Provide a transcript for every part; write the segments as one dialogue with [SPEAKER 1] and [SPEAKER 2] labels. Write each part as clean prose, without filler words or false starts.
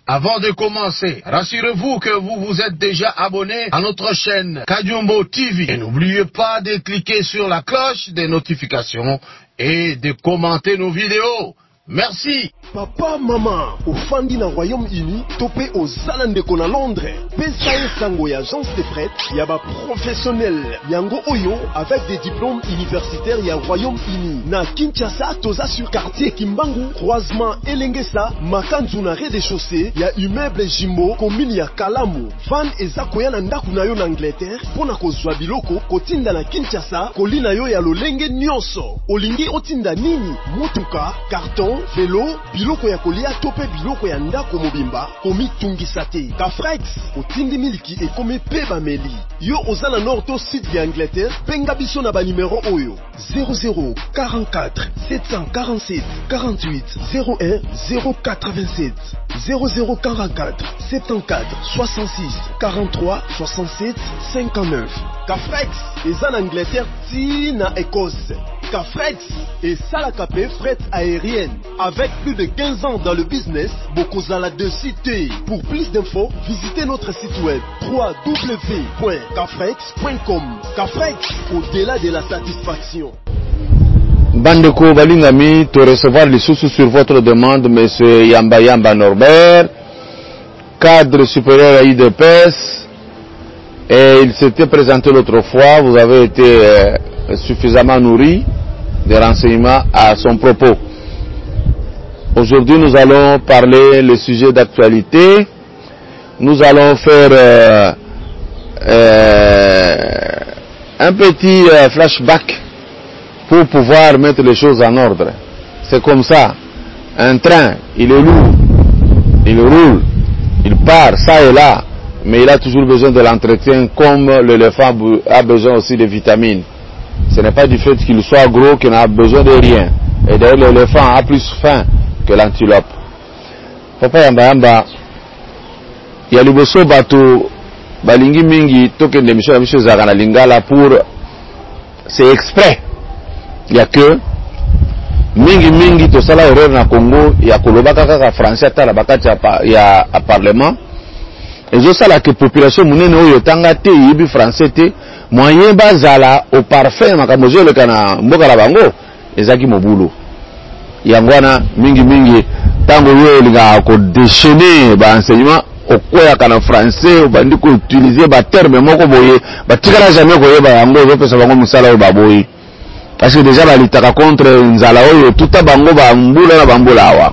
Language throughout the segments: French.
[SPEAKER 1] Avant de commencer, rassurez-vous que vous vous êtes déjà abonné à notre chaîne Kajumbo TV. Et n'oubliez pas de cliquer sur la cloche des notifications et de commenter nos vidéos. Merci.
[SPEAKER 2] Papa, maman, au fandi na Royaume-Uni, topé aux Zalandeko na Londres. Pesae sango ya agence de prêt, yaba professionnel. Yango oyo, avec des diplômes universitaires ya Royaume-Uni. Na Kinshasa, toza sur quartier Kimbangu, croisement Elengesa, makanzu na rez-de-chaussée, ya immeuble Jimbo, commune ya Kalamu. Van ezakoya na ndaku na yo na Angleterre, pona kozwa biloko, kotinda na Kinshasa, kolina yo ya lolenge nyonso. Olingi otinda nini? Mutuka, carton, vélo, biloko ya kolia tope biloko ya ndako mobimba komi tungisa te. Kafrex otindi miliki e komi peba meli. Yo ozana nord to sud ya Angleterre, benga biso na ba numero oyo 0044 747 48 01 087 0044 74 66 43 67 59. Kafrex eza na Angleterre ti na Écosse. Kafrex et Salakapé fret aérienne. Avec plus de 15 ans dans le business, Bokozala de cité. Pour plus d'infos, visitez notre site web www.kafrex.com. Kafrex, au-delà de la satisfaction.
[SPEAKER 3] Bandeko Balingami, te recevoir les sous sur votre demande, monsieur Yamba Yamba Norbert, cadre supérieur à IDPS, et il s'était présenté l'autre fois, vous avez été suffisamment nourri des renseignements à son propos. Aujourd'hui, nous allons parler le sujet d'actualité. Nous allons faire un petit flashback pour pouvoir mettre les choses en ordre. C'est comme ça. Un train, il est lourd, il roule, il part, ça et là, mais il a toujours besoin de l'entretien comme l'éléphant a besoin aussi de vitamines. Ce n'est pas du fait qu'il soit gros qu'il n'a besoin de rien. Et d'ailleurs, l'éléphant a plus faim que l'antilope. Papa Yamba Yamba, il y a le bosso bateau, balingi mingi, token de mission à mission Zagana Lingala pour, c'est exprès. Il y a que, mingi, to sala erreur na Congo, il y a kolobaka kaka français, ta la bakati il y a à parlement. Et je sais que la population mounene oyo tanga te, yibi français te, moyen bazala au parfait makamojo le kana mboka la bango ezaki mobulu yangwana mingi tango yo linga ko déchaîner ba enseignement okoya kana français obandi ko utiliser ba terme moko boye batikala jamais ko yeba yango zo pesa bango musala o baboyi parce que déjà balitaka contre nzala oyo tuta bango ba mbula na bambula awa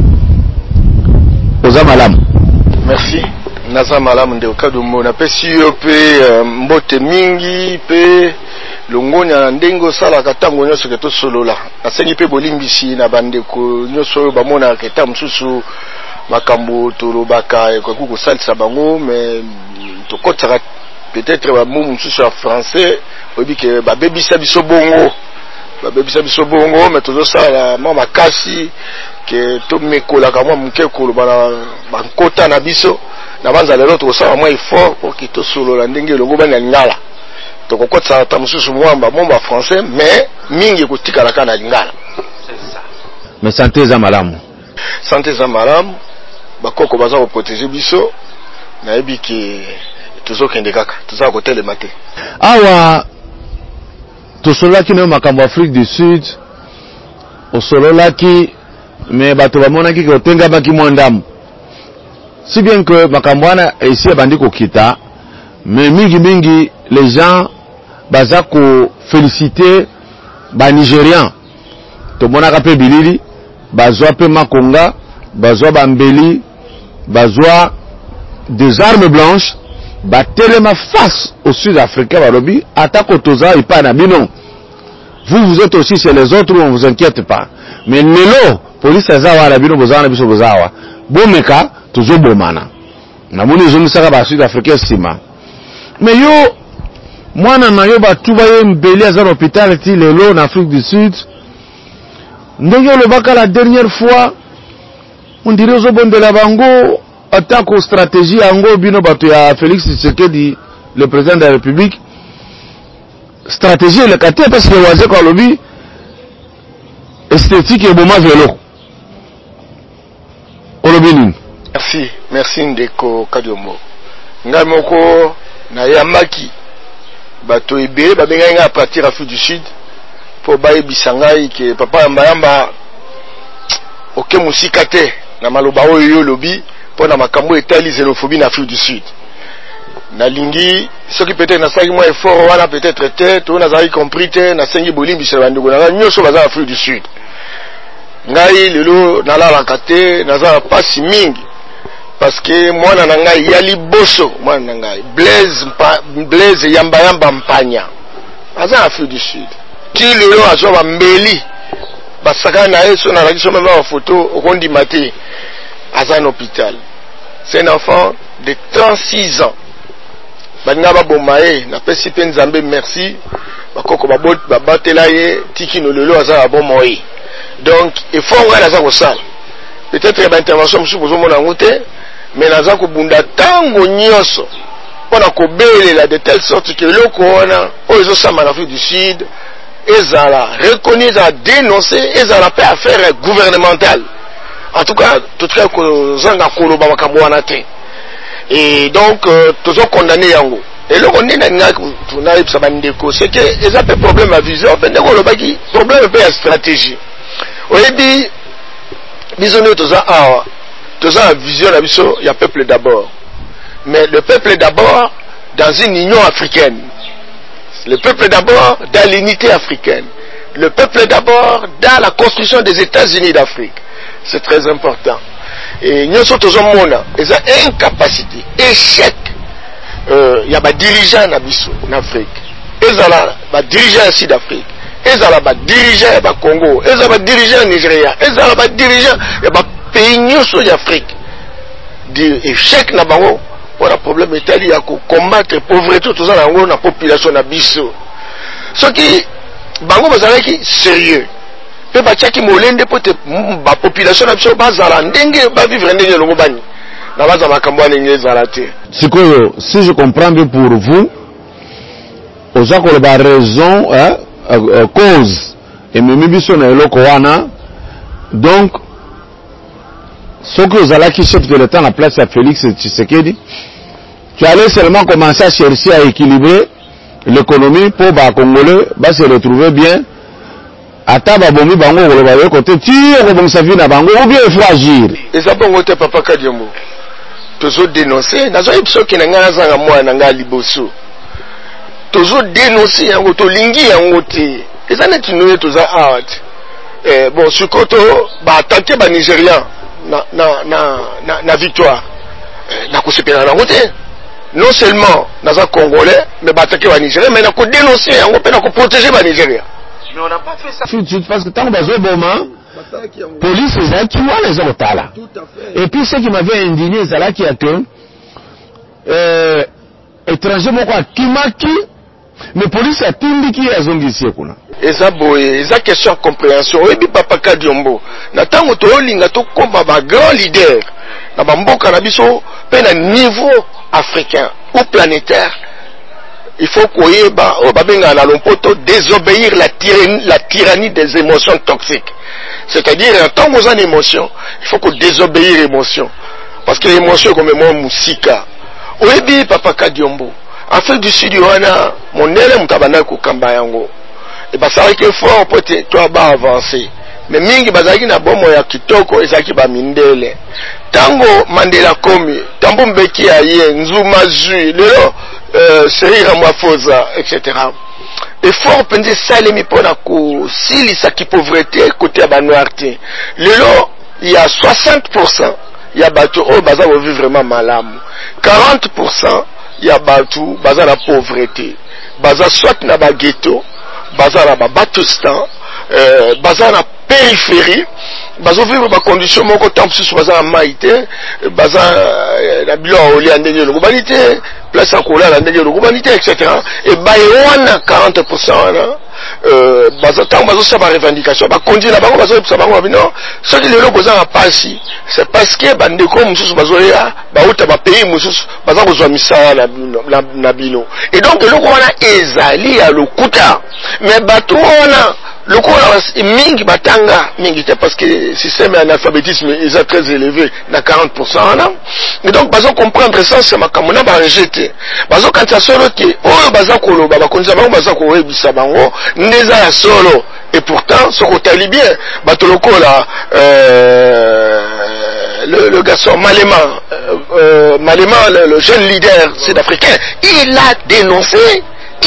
[SPEAKER 3] oza malamu.
[SPEAKER 4] Merci. Naza malamu nde okadumo na pesi yo pe mbote mingi pe longoni na ndengo sala katango nyoso ke to solola asengi pe bolimbisi na bandeko nyoso bamona keta mususu makambo tolobaka ekoki kosalisa bango mais tokotaka peut-être ba mu mususu ya français obi ke babebisa biso bongo mais tozo sala mwa makasi ke to mekola ka mwa mukekolo bana bankota na biso na banza lelo to sala mwa effort pour que to solola ndenge longo bana ngala to kokotsa ta mususu mwamba momba français mais mingi kotikala kana lingala. C'est ça.
[SPEAKER 3] Mais santé za malamu
[SPEAKER 4] bakoko baza ko protéger biso na yebi ki tozo kende kaka toza ko telemate
[SPEAKER 3] awa to solaki na makambo Afrique du Sud o sololaki mais bato bamonaki ko tenga baki mondamu. Si bien que Makambwana ici bandi ko kita, mais mingi les gens bazako féliciter ba Nigérians. To monaka pe bilili, bazwa pe makonga, bazwa bambeli, bazwa des armes blanches, ba telema face au Sud-Africain balobi atako toza ipana bino. Vous êtes aussi chez les autres, on vous inquiète pas. Mais lelo police azawa la bino bozana biso bozawa. Bomeka toujours bomana na moni zoni saka ba Sud-Africain sima mais yo mwana na yo batuba ye mbeli à un hôpital ti lelo en Afrique du Sud ndenge le baka la dernière fois on dirait zo bonde la bango attaque aux stratégie ango bino bato ya Félix Tshisekedi le président de la République stratégie le kate parce que waze ko lobi esthétique et boma vélo olobini.
[SPEAKER 4] merci ndeko Kadiombo. Ngamoko na yamaki bato ebele babenga nga à partir Afrique du Sud pour baye bisangai que papa yamba oke musika te na maloba oyo lobi pour na makambo etali xénophobie na Afrique du Sud. Na lingi ce qui peut-être na saki moi effort wana peut-être te to na zali compris te na sengi bolimbi se bandeko na nyoso baza Afrique du Sud. Ngai lelo nalala kate nazala pasi mingi parce que mwana na ngai ya liboso mwana na ngai Blaise yamba mpanya aza Afrique du Sud ti lelo azo ba mbeli basaka na eso na rakiso même ba photo okondi maté aza en hôpital. C'est un enfant de 36 ans banga ba bomae na pesi pe nzambe merci bakoko babatela ye tiki no lelo aza ba bomoyi. Donc il faut voir la salle. Peut-être que l'intervention monsieur pour mon angoté mais la zako bunda tango nyoso on a kobelela de telle sorte que le corona aux osama en Afrique du Sud ezala reconnu à dénoncer ezala pas affaire gouvernementale. En tout cas tout cas que zanga koloba makambo wana te. Et donc toujours condamné yango. Et le on est na tuna ipsa bandeko c'est que eza pe problème à vision pendeko lo baki problème pe à stratégie. Oyebi bisonné toza la vision la vision il y a peuple d'abord mais le peuple d'abord dans une union africaine, le peuple d'abord dans l'unité africaine, le peuple d'abord dans la construction des États-Unis d'Afrique. C'est très important. Et nous sommes tous en monde ils ont incapacité échec il y a des dirigeants en Afrique ils ont des dirigeants ici d'Afrique ils ont des dirigeants au Congo, ils ont des dirigeants au Nigeria, ils ont des dirigeants des pays d'Afrique. Échec na bango pour le problème itali ya combattre la pauvreté tout ça dans la population na biso. Ce qui bango bazalaki sérieux. Pe bachaki molende pote ba population na biso bazala ndenge ba vivre ndenge longo bani. Na baza makambo ndenge zalate.
[SPEAKER 3] Sikoyo, si je comprends bien pour vous, aux akolo ba raison cause et même biso na eloko wana donc ce que vous allez qui chef de l'État la place à Félix Tshisekedi tu allais seulement commencer à chercher à équilibrer l'économie pour les Congolais se retrouver bien à taba bomi bango le côté tire bon ça vient na bango ou bien il faut agir
[SPEAKER 4] et ça bon côté papa Kadiombo toujours dénoncer nazo ipso ki na ngana zanga moi na nga liboso toujours dénoncer yango to lingi yango te eza neti noye toza art bon sukoto ba attaquer ba Nigérian na victoire na kusepela na ngote non seulement naza congolais mais ba attaquer ba Nigérian mais na ko dénoncer yango pe na ko protéger ba Nigérian. Mais on n'a pas fait ça
[SPEAKER 3] tout de suite parce que tant bazo boma police eza qui wala eza otala et puis ce qui m'avait indigné c'est là qui a que étranger moko akimaki mais police a tindiki azongisi kuna
[SPEAKER 4] eza boye eza question de compréhension oyebi papa Kadiombo na tango to olinga to komba ba grand leader na bamboka na biso pe na niveau africain ou planétaire il faut koyeba o babenga na lompoto désobéir la tyrannie des émotions toxiques, c'est-à-dire en tant que une émotion il faut qu'on désobéir l'émotion parce que l'émotion comme moi musika oyebi papa Kadiombo Afrique du Sud wana monele mutabana ko kamba yango et ba ça que fort peut toi ba avancer mais mingi bazaki na bomo ya kitoko ezaki ba mindele tango Mandela komi tambo mbeki aye nzuma zui lelo Cyril Ramaphosa etc. et fort pende salemi pona ko silisa ki pauvreté côté ya ba noirté lelo il y a 60% il y a bato o baza vivre vraiment malamu 40% il y a batu baza na pauvreté baza soit na ba ghetto baza na ba batustan baza na périphérie bazo vivre ba condition moko tamsusu baza na maite baza na bilo oli andenge lo kubanité place à kola la ndenge lo kubanité etc. et ba wana 40% na baza tango bazo sa ba revendication ba conduire na bango bazo sa bango bino ce qui le boza na pasi c'est parce que bandeko mususu bazo ya ba uta ba pays mususu baza kozwa misala na bino et donc le wana ezali ya lokuta mais bato wana le cours mingi batanga mingi parce que le système d'analphabétisme est très élevé, à 40%. Et donc, bazo comprendre ça, c'est ma kamona ba rejeter. Bazo quand ça solo qui, oh baza kolo, baba konza bango baza kolo ebisa bango, ndeza ya solo. Et pourtant, ce qu'on t'a bien, batoloko là, le garçon Malema, le jeune leader sud-africain, il a dénoncé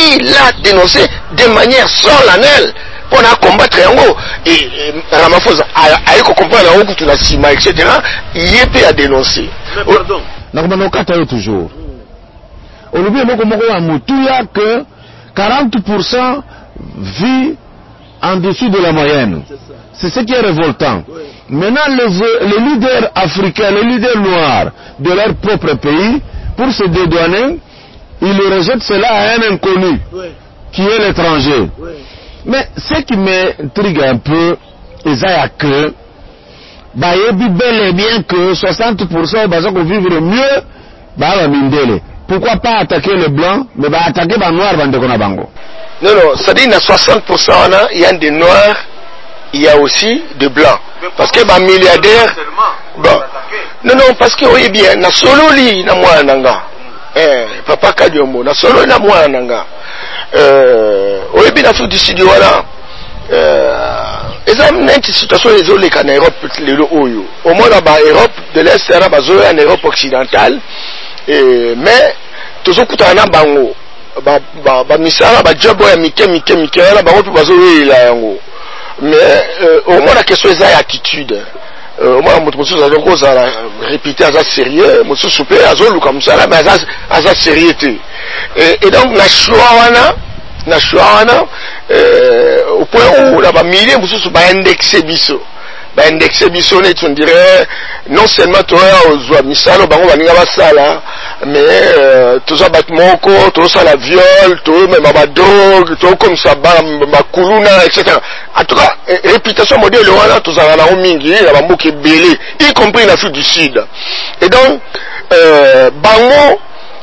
[SPEAKER 4] de manière solennelle pour combattre Yango. Et Ramaphosa a comprendre la route, la cima, etc. Il a dénoncé.
[SPEAKER 3] Pardon. Non, toujours. Au lieu de que 40% vit en dessous de la moyenne. C'est ce qui est révoltant. Oui. Maintenant, les leaders africains, les leaders noirs de leur propre pays, pour se dédouaner, ils rejettent cela à un inconnu, oui, qui est l'étranger. Oui. Mais ce qui m'intrigue un peu, c'est que, bel et bien que 60% vont vivre mieux, pourquoi pas attaquer les blancs, mais attaquer les noirs, bango.
[SPEAKER 4] Non, ça dit, il y a 60%, il y a des noirs, il y a aussi des blancs. Parce que les milliardaires. Bon. Non, parce que, oui, bien, na solo li, na moi nanga. Papa Kadiomo, na solo na moi nanga. Oui, bien, l'Afrique du Sud, voilà. Et ça, une situation isolée en Europe, au moins, en Europe de l'Est, en Europe occidentale. Mais, toujours, tout en bango. Misala job ya mike na bango pe bazoyela yango. Mais au moins la question est attitude. Au moins moto mosusu azokoza répéter aza sérieux, mosusu pe azoluka musala mais aza sérieux te. Et donc na choix wana au point où la ba milliers mosusu ba indexer biso. Indexé bisonné, on dirait non seulement toi aux misalo bango baninga basala, mais tout ça battement tout ça la viol, tout même ma drogue, tout comme ça ma kuluna, etc. En tout cas, réputation modèle wana tout ça na mingi, la bamboke belé, y compris l'Afrique du Sud. Et donc bango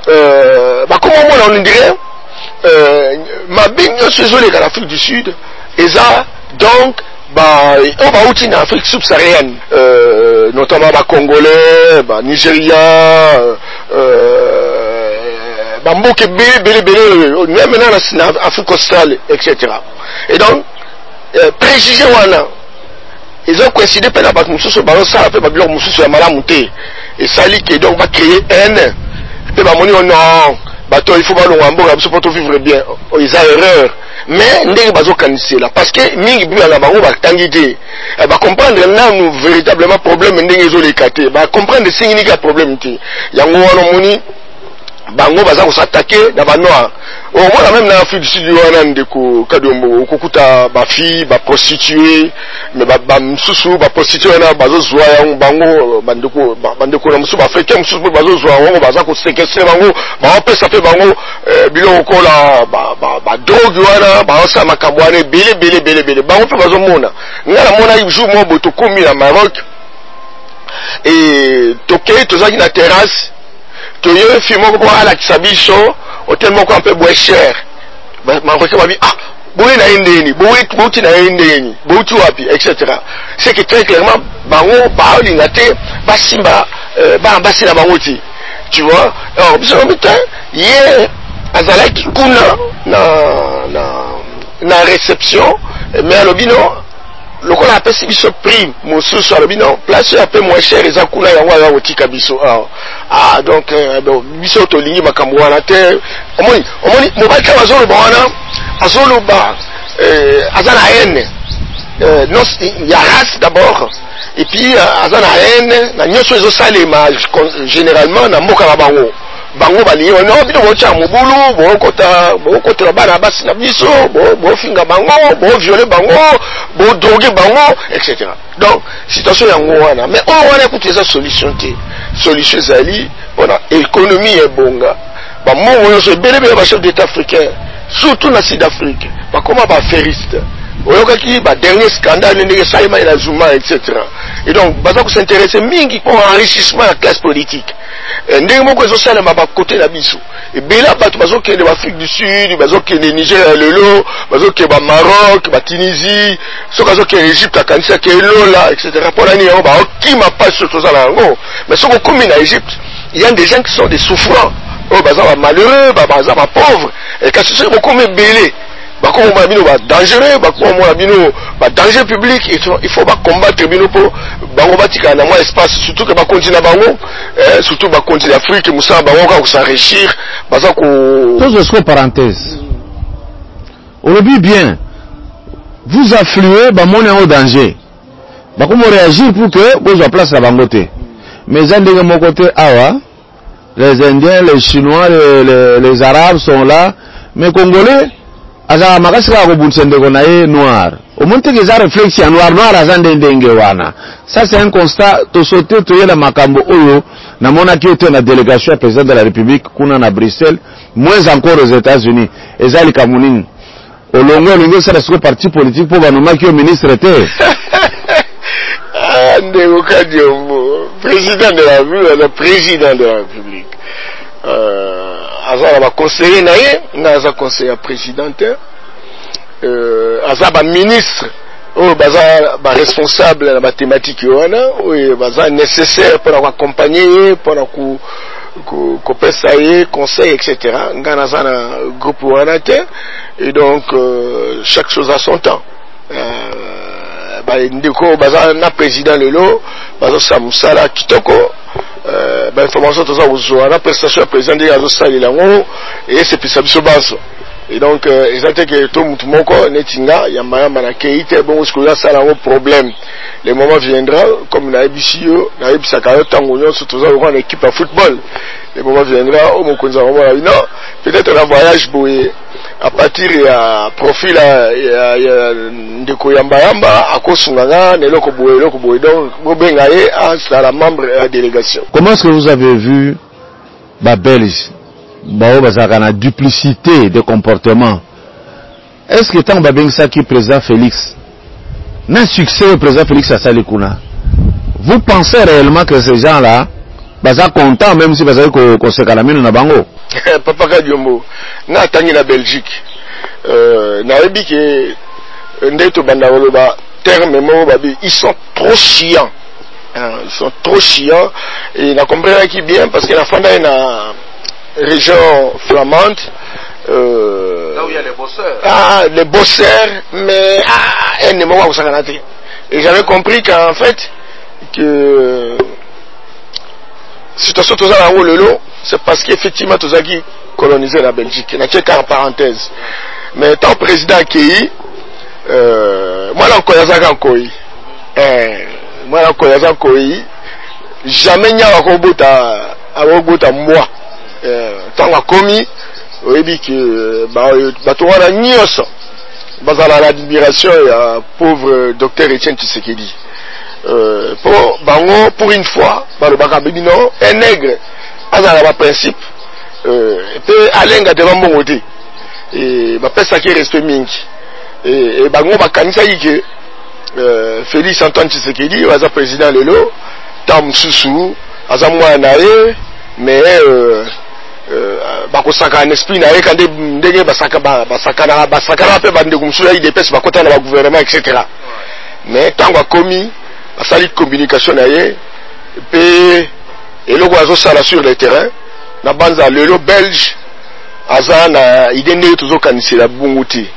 [SPEAKER 4] comment on dirait ma bingo désolé dans l'Afrique du Sud, et ça donc on va aussi en Afrique subsaharienne, notamment Congolais, Nigeria, Mboke Bélé, même en Afrique australe, etc. Et donc, préjugés ils ont coïncidé par la base Moussous, ça a fait Babylon Moussous à Malamouté, et ça lit qui donc va créer haine, et non, il faut pas le pour vivre bien, ils ont erreur. Mais ndenge bazo kanisi là parce que mingi bu na bango ba tangité ba comprendre na nous véritablement problème ndenge zo lekate ba comprendre singi ka problème ti yango wana moni bango baza ko s'attaquer na ba noir au moins même na Afrique du Sud wana ndeko Kadombo okukuta ba fille ba prostituée mais ba msusu ba prostituée na bazo zwa yango bango bandeko na msusu ba africain msusu bazo zwa wango baza ko séquestrer bango ba pesa pe bango biloko kola ba drogue wana ba sa makambo wana belé bango pe bazo mona ngala mona jour mo boto komi na Maroc et toké tozaki na terrasse to yo fimo ko ala kisabiso hotel moko un peu moins cher Marocain m'a dit ah boui na indeni boui na indeni boui tu wapi etc. C'est que très clairement bango ba olingate basimba ba ambassi na bango ti tu vois alors biso putain hier azalaki kuna na réception mais alobino lokola apesi biso prix mosusu alobi non place un peu moins cher eza kuna yango aza kotika biso donc biso tolingi makambo wana te omoni mobali kaka azoloba wana azoloba aza na haine non ya race d'abord et puis aza na haine na nyonso ezosalema généralement na mboka na bango balingi no bino bocha mobulu bokotela bana basi na biso bofinga bango bovioler bango bodroguer bango etc. Donc situation yango wana mais on wana kutu eza solution ezali wana économie ebonga bamongo nyonso ebelebele bachef d'état africain surtout na Sud-Afrique bakoma baaffairiste oyokaki dernier scandale ndenge Salima et la Zuma etc. Et donc baza ko s'intéresser mingi pour enrichissement de la classe politique. Ndenge moko ezosala ba côté na biso. Et bela bato bazo kende ba Afrique du Sud, bazo kende Niger lelo, bazo kende ba Maroc, ba Tunisie, soka bazo kende Égypte kanisa ke lola etc. Pour l'année on ba okima pas sur tout ça là. Mais soka comme en Égypte, il y a des gens qui sont des souffrants. Oh baza ba malheureux, baza ba pauvres. Et quand c'est beaucoup mais belé. Bako mo bino ba dangereux, bako mo bino ba danger public, il faut ba combattre bino pour bango batika na moi espace, surtout que ba continent bango, surtout ba continent Afrique, musa bango ka s'enrichir, baza ko
[SPEAKER 3] Pose parenthèse. Aujourd'hui bien, vous affluez ba mona au danger. Bako mo réagir pour que vous en place la bangote. Mais en de mon côté awa, les Indiens, les Chinois, les Arabes sont là, mais Congolais aza makasika ko bunsende ko nae noir au monte que za réflexion noir azande ndenge wana. Ça c'est un constat to sauter to yela makambo oyo na mona ki ote na délégation à président de la République kuna na Bruxelles, moins encore aux États-Unis ezali kamunini olongo lingo ça c'est parti politique pour banoma ki au ministre était
[SPEAKER 4] ndeko Kadiombo président de la République, le président de la République. Aza ba conseiller naye na aza conseiller président aza ba ministre o baza ba responsable na ba thématique wana o baza nécessaire pour accompagner pour ko pesa conseil etc. ngana za na groupe wana te. Et donc chaque chose a son temps. Ba ndeko baza na président lelo baza samusala kitoko. Information tout ça vous la prestation président de la salle et c'est puis ça biso baso. Et donc exactement que tout le monde netinga ya mayamba na keite bon ce que là ça un problème. Le moment viendra comme na ebisio na ebisa ka tango nyo surtout ça on équipe à football. Le moment viendra au mokonza non peut-être un voyage boye à partir ya profil ya ndeko yamba yamba akosunganga neloko boye donc bobengaye à la membre de la délégation.
[SPEAKER 3] Comment est-ce que vous avez vu ba Belge ba bazaka na duplicité de comportement? Est-ce que tant babengisa qui président Félix n'a succès au président Félix à Salikuna? Vous pensez réellement que ces gens-là baza content même si baza ko sekalamino na bango?
[SPEAKER 4] Papa Kadiombo na tangi na Belgique na yebi ke ndeto banda woloba terme mo babi ils sont trop chiants. Ils sont trop chiants et na comprendre qui bien parce que la fanda na région flamande là où il y a les bosseurs. Les bosseurs mais un ne mot à et j'avais compris qu'en fait que situation tout ça là le lot c'est parce qu'effectivement tout ça qui colonisé la Belgique n'a qu'en parenthèse mais tant président qui moi là encore yaza koi moi là encore yaza koi jamais n'y a robota moi tant a commis au début que bah tout on a nios bazala l'admiration et pauvre docteur Etienne Tshisekedi pour bango pour une fois le bakabino un nègre azala ba principe peut alenga devant mon côté et ba pesa qui respect mingi et bango bakanisa yike Félix Antoine Tshisekedi aza président lelo tam susu aza mwana ye mais bakosaka un esprit na ye quand ndenge basaka pe bande kumsula ide pesa bakota na ba gouvernement etc. Mais tango komi asali communication na ye pe eloko azosala sur le terrain na banza lelo belge aza na idée ndenge tozokanisela bungu te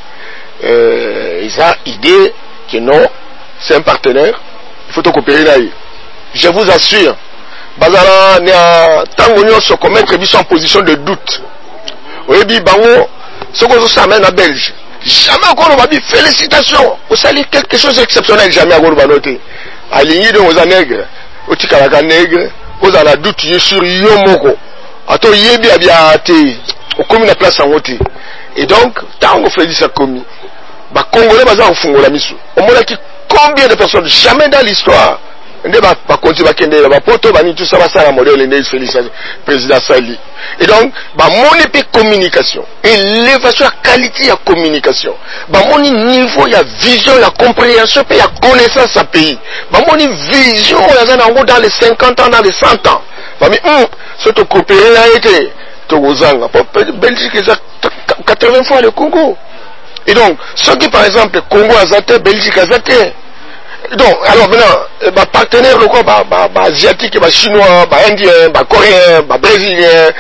[SPEAKER 4] isa idée que non c'est un partenaire il faut coopérer na ye. Je vous assure bazala na tango nyonso commettre biso en position de doute oyebi bango soko zosala na belge jamais encore on va dire félicitations vous salez quelque chose d'exceptionnel jamais encore va noter aligné de aux nègres otikalaka nègre oza na doute ye sur yo moko ato yebi abia te okomi na place en côté et donc tango Félix a commis ba congolais baza ofungola miso on mona ki combien de personnes jamais dans l'histoire nde ba bakonzi bakende na bapoto bani tout ça va ça la modèle Ndeye Félix président Sali. Et donc moni pe communication, élévation la qualité ya communication, moni niveau ya vision, la compréhension pe ya connaissance à pays, moni vision ya zanango dans les 50 ans, dans les 100 ans. Ce to coopérer là été to gozanga Belgique est 80 fois le Congo. Et donc ceux qui par exemple Congo azate, Belgique azate. Donc, alors maintenant, partenaires locaux, asiatiques, chinois, indiens, coréens, brésiliens,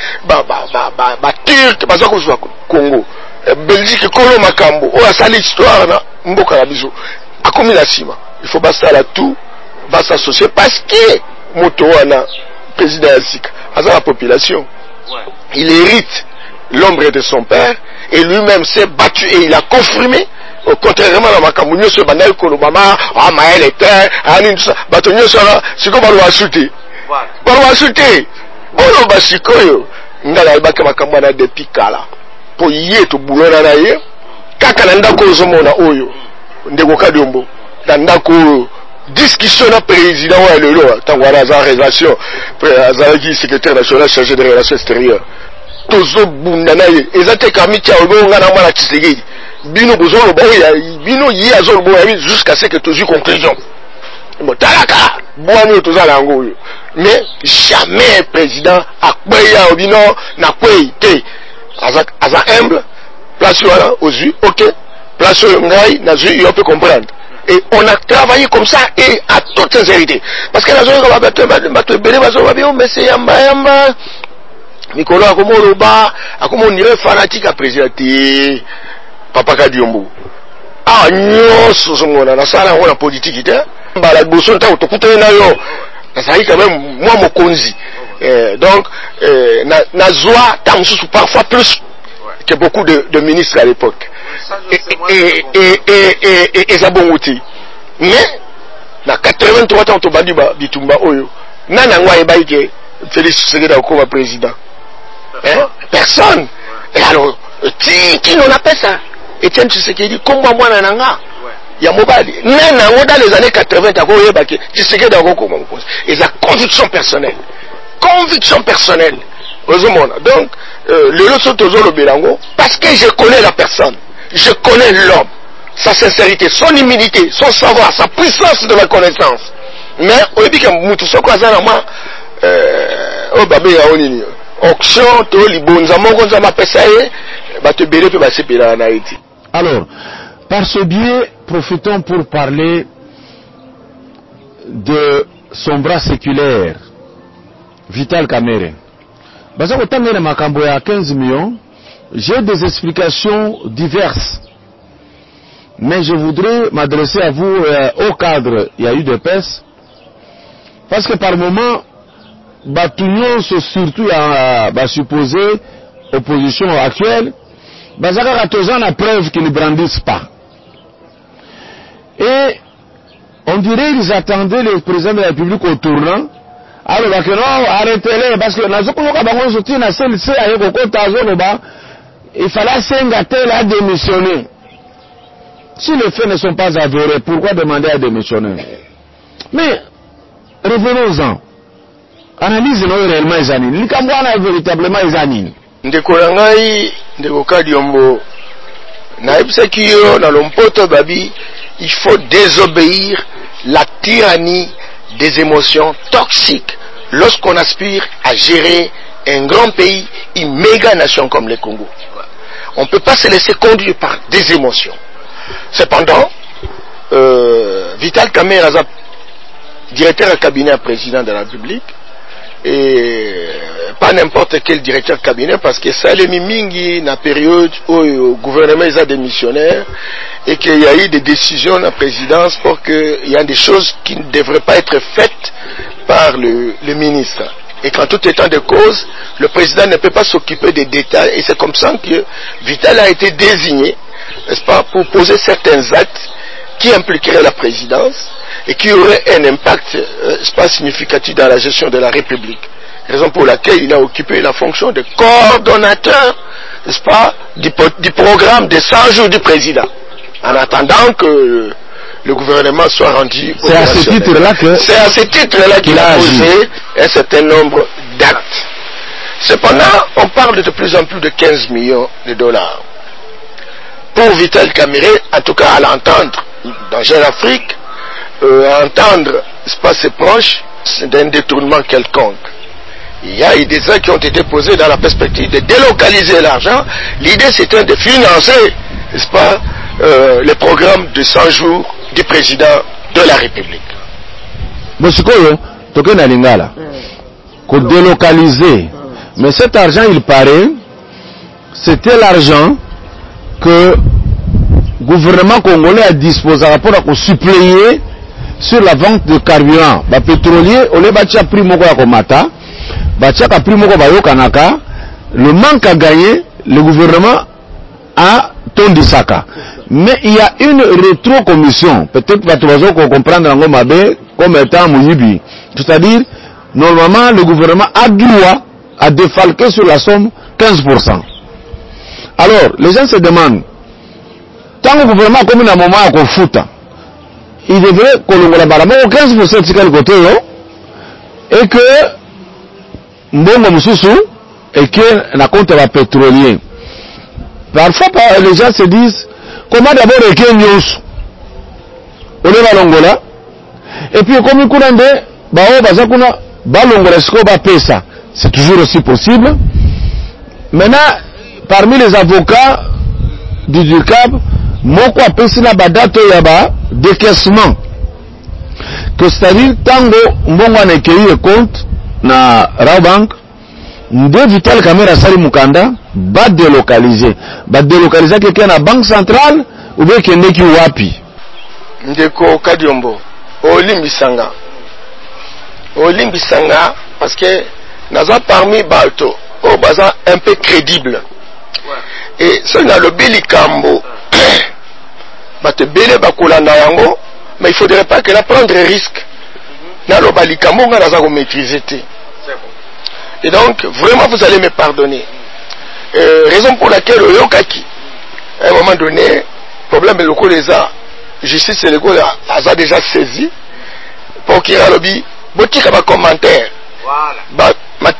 [SPEAKER 4] turcs, Congo, Belgique, Colo Makambo, on a ça l'histoire, Mboka la bisou. A commis la cima. Il faut basta là tout, va s'associer parce que Motoana, président Asika, à la population, il hérite l'ombre de son père et lui-même s'est battu et il a confirmé. Contrairement à Makambounio, ce banal Kolobama, Maël était, Anin, tout ça, Batonio Sala, c'est comme on va sauter. On va sauter. On va sikoyo. Ngala ibaka Makambana de Pikala. Pour y être au boulot na ye. Kakananda ko zomona oyo. Ndeko Kadombo. Dandako discussion na président wa lelo. Tangwana za relation. Azaki secrétaire national chargé des relations extérieures. Tozo bundana ye. Ezate kamitia obonga na mwana Tshisekedi. Bino bozolo boya bino yi azolo boya jusqu'à ce que tu conclusion. Bon talaka boani tozala ngo yo. Mais jamais président akweya obino na kwei te. Aza humble, place voilà aux yeux, OK. Place ngai na yeux, on peut comprendre. Et on a travaillé comme ça et à toute sincérité. Parce que la zone va battre belé bazolo bien mais c'est yamba. Mikolo akomoloba, akomonire fanatique à présidenter. Papa Kadiombo. Ah, nyoso zongona na sala ngona politique ite. Mbala boso nta utokutana nayo. Na sahi quand même moi mokonzi. Donc na joie tant parfois plus que beaucoup de ministres à l'époque. Et ça bon outil. Mais na 83 ans to badi ba bitumba oyo. Nana ngwa ebaike Félix Tshisekedi comme président. Personne. Et alors qui n'en a pas ça? Etienne Tshisekedi comme moi nananga ya mobali nana dans les années 80 tako yebaki Tshisekedi akoko comme et sa conviction personnelle aux hommes. Donc le loso tozolo belango parce que je connais la personne, je connais l'homme, sa sincérité, son humilité, son savoir, sa puissance de la connaissance. Mais au début que mutu soko azana moi o babe ya onini auction to libonza moko nzama pesa ye bato belé pe basepela na iti.
[SPEAKER 3] Alors, par ce biais, profitons pour parler de son bras séculaire, Vital Kamerhe. Parce que tant que Makambo à 15 millions, j'ai des explications diverses. Mais je voudrais m'adresser à vous au cadre, il y a eu des PES. Parce que par moment, Batunion, surtout à supposer opposition actuelle, Bazaka Katozan a preuve qu'ils ne brandissent pas. Et on dirait qu'ils attendaient le président de la République au tournant. Alors, arrêtez-les, parce que il fallait s'engager à démissionner. Si les faits ne sont pas avérés, pourquoi demander à démissionner? Mais, revenons-en. Analyse-nous réellement les années. L'Ikambouana est véritablement les années.
[SPEAKER 4] Ndeko ngai ndeko Kadiombo na ebsekiyo na lompoto babi, il faut désobéir la tyrannie des émotions toxiques lorsqu'on aspire à gérer un grand pays, une méga nation comme le Congo. On ne peut pas se laisser conduire par des émotions. Cependant, Vital Kamerhe, directeur de cabinet président de la République, et pas n'importe quel directeur de cabinet, parce que ça, les mingi, na période où le gouvernement est démissionnaire et qu'il y a eu des décisions de la présidence pour qu'il y a des choses qui ne devraient pas être faites par le ministre. Et qu'en tout état de cause, le président ne peut pas s'occuper des détails, et c'est comme ça que Vital a été désigné, n'est-ce pas, pour poser certains actes qui impliqueraient la présidence et qui auraient un impact pas significatif dans la gestion de la République. Raison pour laquelle il a occupé la fonction de coordonnateur, n'est-ce pas, du programme des 100 jours du président. En attendant que le gouvernement soit rendu
[SPEAKER 3] c'est à ce titre-là que
[SPEAKER 4] c'est à ce titre-là qu'il a posé un certain nombre d'actes. Cependant, on parle de plus en plus de 15 millions de dollars. Pour Vital Kamerhe, en tout cas à l'entendre dans Jeune Afrique, à entendre ses proches d'un détournement quelconque. Il y a eu des actes qui ont été posés dans la perspective de délocaliser l'argent. L'idée c'était de financer, n'est-ce pas, le programme de 100 jours du président de la République.
[SPEAKER 3] Mosikoyo, toke na lingala, ko délocaliser. Mais cet argent, il paraît, c'était l'argent que le gouvernement congolais a disposé pour suppléer sur la vente de carburant. Les pétroliers, on les bâtit à prix moko ya komata, bâtit à prix moko bayo kanaka, le manque à gagner, le gouvernement a tondisaka. Mais il y a une rétro-commission, peut-être pas trop qu'on comprendre en Gomabe, comme étant Mouyibi. C'est-à-dire, normalement, le gouvernement a droit à défalquer sur la somme 15%. Alors, les gens se demandent, tant que le gouvernement a comme un moment à Kofuta, il devrait colongola barama au 15% de quel côté, et que Mbongo Moussoussou, et que na compte va pétrolier. Parfois, les gens se disent, comment d'abord écrire news? On est à l'Angola, et puis comme il courande, bao bazakuna, ba l'Angola siko ba pesa. C'est toujours aussi possible. Maintenant, parmi les avocats du DURCAB, moko apesi na badato yaba décaissement. Que c'est-à-dire, tango mbongo anekei compte na Rawbank, nde Vital Kamerhe asali mukanda, ba délocaliser. Ba délocaliser quelqu'un na banque centrale, ou bien kendeki wapi.
[SPEAKER 4] Ndeko Kadiombo, Olimbisanga. Olimbisanga, parce que naza parmi Balto, au bazar un peu crédible. Et ce n'a le Bélikambo, bate Bélé Bakolanda Yango, mais il ne faudrait pas qu'elle prenne risque. N'a le Bélikambo, on a maîtrisé. Et donc, vraiment, vous allez me pardonner. Raison pour laquelle au Yokaki, à un moment donné, problème de locaux les a, justice et locaux a déjà saisi, pour qu'il y ait un lobby, botika ba commentaire. Voilà.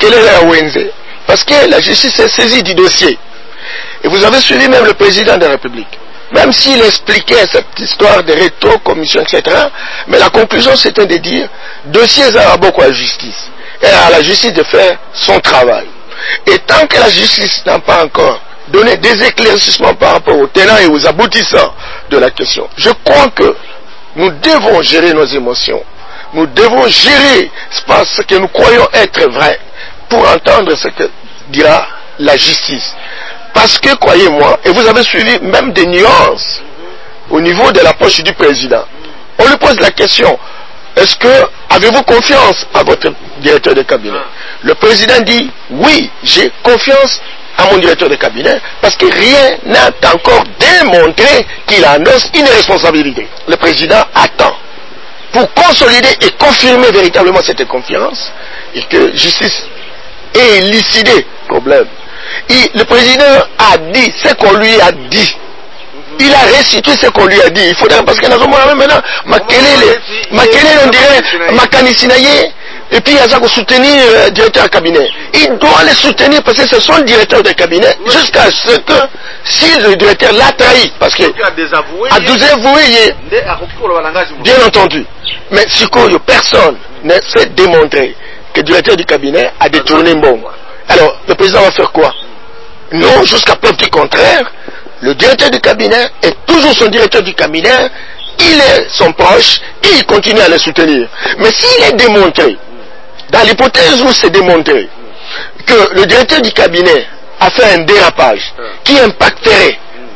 [SPEAKER 4] Parce que la justice est saisie du dossier. Et vous avez suivi même le président de la République. Même s'il expliquait cette histoire de rétro-commission, etc. Mais la conclusion c'était de dire, dossier à beaucoup à la justice. Et à la justice de faire son travail. Et tant que la justice n'a pas encore donné des éclaircissements par rapport aux tenants et aux aboutissants de la question, je crois que nous devons gérer nos émotions. Nous devons gérer ce que nous croyons être vrai pour entendre ce que dira la justice. Parce que, croyez-moi, et vous avez suivi même des nuances au niveau de l'approche du président. On lui pose la question, est-ce que avez-vous confiance à votre directeur de cabinet? Le président dit, oui, j'ai confiance à mon directeur de cabinet parce que rien n'a encore démontré qu'il endosse une responsabilité. Le président attend pour consolider et confirmer véritablement cette confiance et que justice ait élucidé le problème. Et le président a dit ce qu'on lui a dit. Il a restitué ce qu'on lui a dit. Il faudrait, parce que nous avons maintenant, Makelele, on dirait, Makanisinaye, et puis il y a ça pour soutenir le directeur de cabinet. Il doit les soutenir parce que c'est son directeur de cabinet jusqu'à ce que, si le directeur l'a trahi, parce que, a désavoué, bien entendu. Mais si personne ne sait démontrer que le directeur du cabinet a détourné bon. Alors, le président va faire quoi? Non, jusqu'à preuve du contraire, le directeur du cabinet est toujours son directeur du cabinet, il est son proche, et il continue à le soutenir. Mais s'il est démontré, dans l'hypothèse où c'est démontré, que le directeur du cabinet a fait un dérapage qui impacterait,